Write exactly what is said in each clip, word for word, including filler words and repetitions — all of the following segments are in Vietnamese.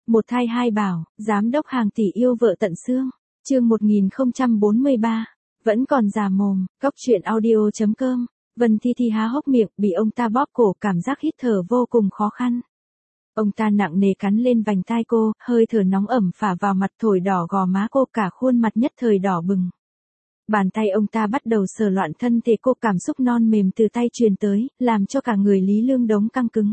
Một thai hai bảo, giám đốc hàng tỷ yêu vợ tận xương. Chương một nghìn không trăm bốn mươi ba. Vẫn còn già mồm, cóc truyện audio chấm com. Vân Thi Thi há hốc miệng, bị ông ta bóp cổ, cảm giác hít thở vô cùng khó khăn. Ông ta nặng nề cắn lên vành tai cô, hơi thở nóng ẩm phả vào mặt, thổi đỏ gò má cô, cả khuôn mặt nhất thời đỏ bừng. Bàn tay ông ta bắt đầu sờ loạn thân thể cô, cảm xúc non mềm từ tay truyền tới, làm cho cả người Lý Lương Đống căng cứng.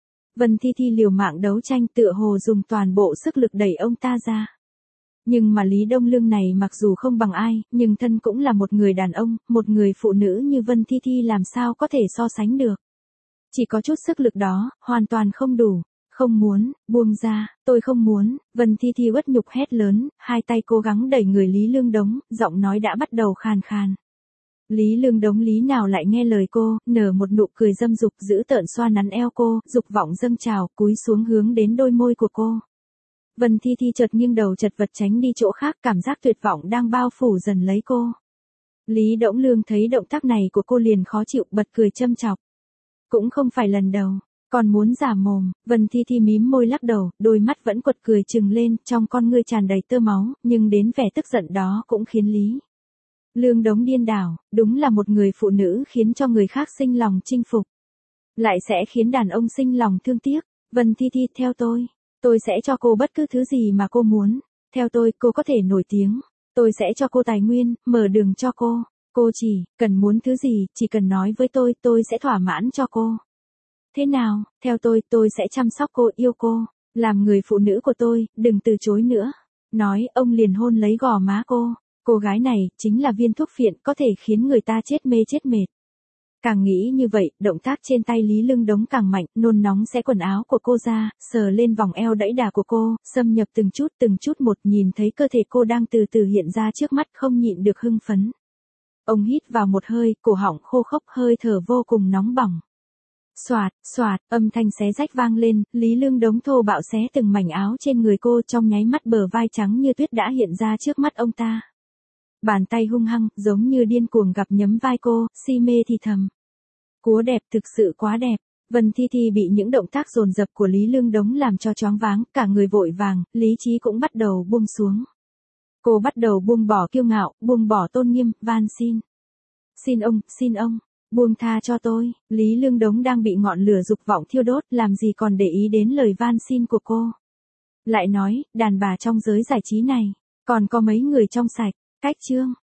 Vân Thi Thi liều mạng đấu tranh, tựa hồ dùng toàn bộ sức lực đẩy ông ta ra. Nhưng mà Lý Đông Lương này mặc dù không bằng ai, nhưng thân cũng là một người đàn ông, một người phụ nữ như Vân Thi Thi làm sao có thể so sánh được. Chỉ có chút sức lực đó, hoàn toàn không đủ. Không muốn, buông ra, tôi không muốn. Vân Thi Thi uất nhục hét lớn, hai tay cố gắng đẩy người Lý Lương Đống, giọng nói đã bắt đầu khàn khàn. Lý Lương Đống lý nào lại nghe lời cô, nở một nụ cười dâm dục, giữ tợn xoa nắn eo cô, dục vọng dâng trào, cúi xuống hướng đến đôi môi của cô. Vân Thi Thi chợt nghiêng đầu chật vật tránh đi chỗ khác, cảm giác tuyệt vọng đang bao phủ dần lấy cô. Lý Đống Lương thấy động tác này của cô liền khó chịu, bật cười châm chọc. Cũng không phải lần đầu. Còn muốn giả mồm. Vân Thi Thi mím môi lắc đầu, đôi mắt vẫn quật cười trừng lên, trong con ngươi tràn đầy tơ máu, nhưng đến vẻ tức giận đó cũng khiến Lý Lương Đống điên đảo, đúng là một người phụ nữ khiến cho người khác sinh lòng chinh phục, lại sẽ khiến đàn ông sinh lòng thương tiếc. Vân Thi Thi, theo tôi, tôi sẽ cho cô bất cứ thứ gì mà cô muốn. Theo tôi, cô có thể nổi tiếng. Tôi sẽ cho cô tài nguyên, mở đường cho cô. Cô chỉ cần muốn thứ gì, chỉ cần nói với tôi, tôi sẽ thỏa mãn cho cô. Thế nào, theo tôi, tôi sẽ chăm sóc cô, yêu cô, làm người phụ nữ của tôi, đừng từ chối nữa. Nói, ông liền hôn lấy gò má cô. Cô gái này, chính là viên thuốc phiện, có thể khiến người ta chết mê chết mệt. Càng nghĩ như vậy, động tác trên tay Lý Lương Đống càng mạnh, nôn nóng xé quần áo của cô ra, sờ lên vòng eo đẫy đà của cô, xâm nhập từng chút từng chút một, nhìn thấy cơ thể cô đang từ từ hiện ra trước mắt, không nhịn được hưng phấn. Ông hít vào một hơi, cổ họng khô khốc, hơi thở vô cùng nóng bỏng. Xoạt, xoạt, âm thanh xé rách vang lên, Lý Lương Đống thô bạo xé từng mảnh áo trên người cô, trong nháy mắt bờ vai trắng như tuyết đã hiện ra trước mắt ông ta. Bàn tay hung hăng, giống như điên cuồng gặm nhấm vai cô, si mê thì thầm. Cúa đẹp, thực sự quá đẹp. Vân Thi Thi bị những động tác dồn dập của Lý Lương Đống làm cho choáng váng, cả người vội vàng, lý trí cũng bắt đầu buông xuống. Cô bắt đầu buông bỏ kiêu ngạo, buông bỏ tôn nghiêm, van xin. Xin ông, xin ông. Buông tha cho tôi. Lý Lương Đống đang bị ngọn lửa dục vọng thiêu đốt, làm gì còn để ý đến lời van xin của cô. Lại nói, đàn bà trong giới giải trí này, còn có mấy người trong sạch. Cách chương.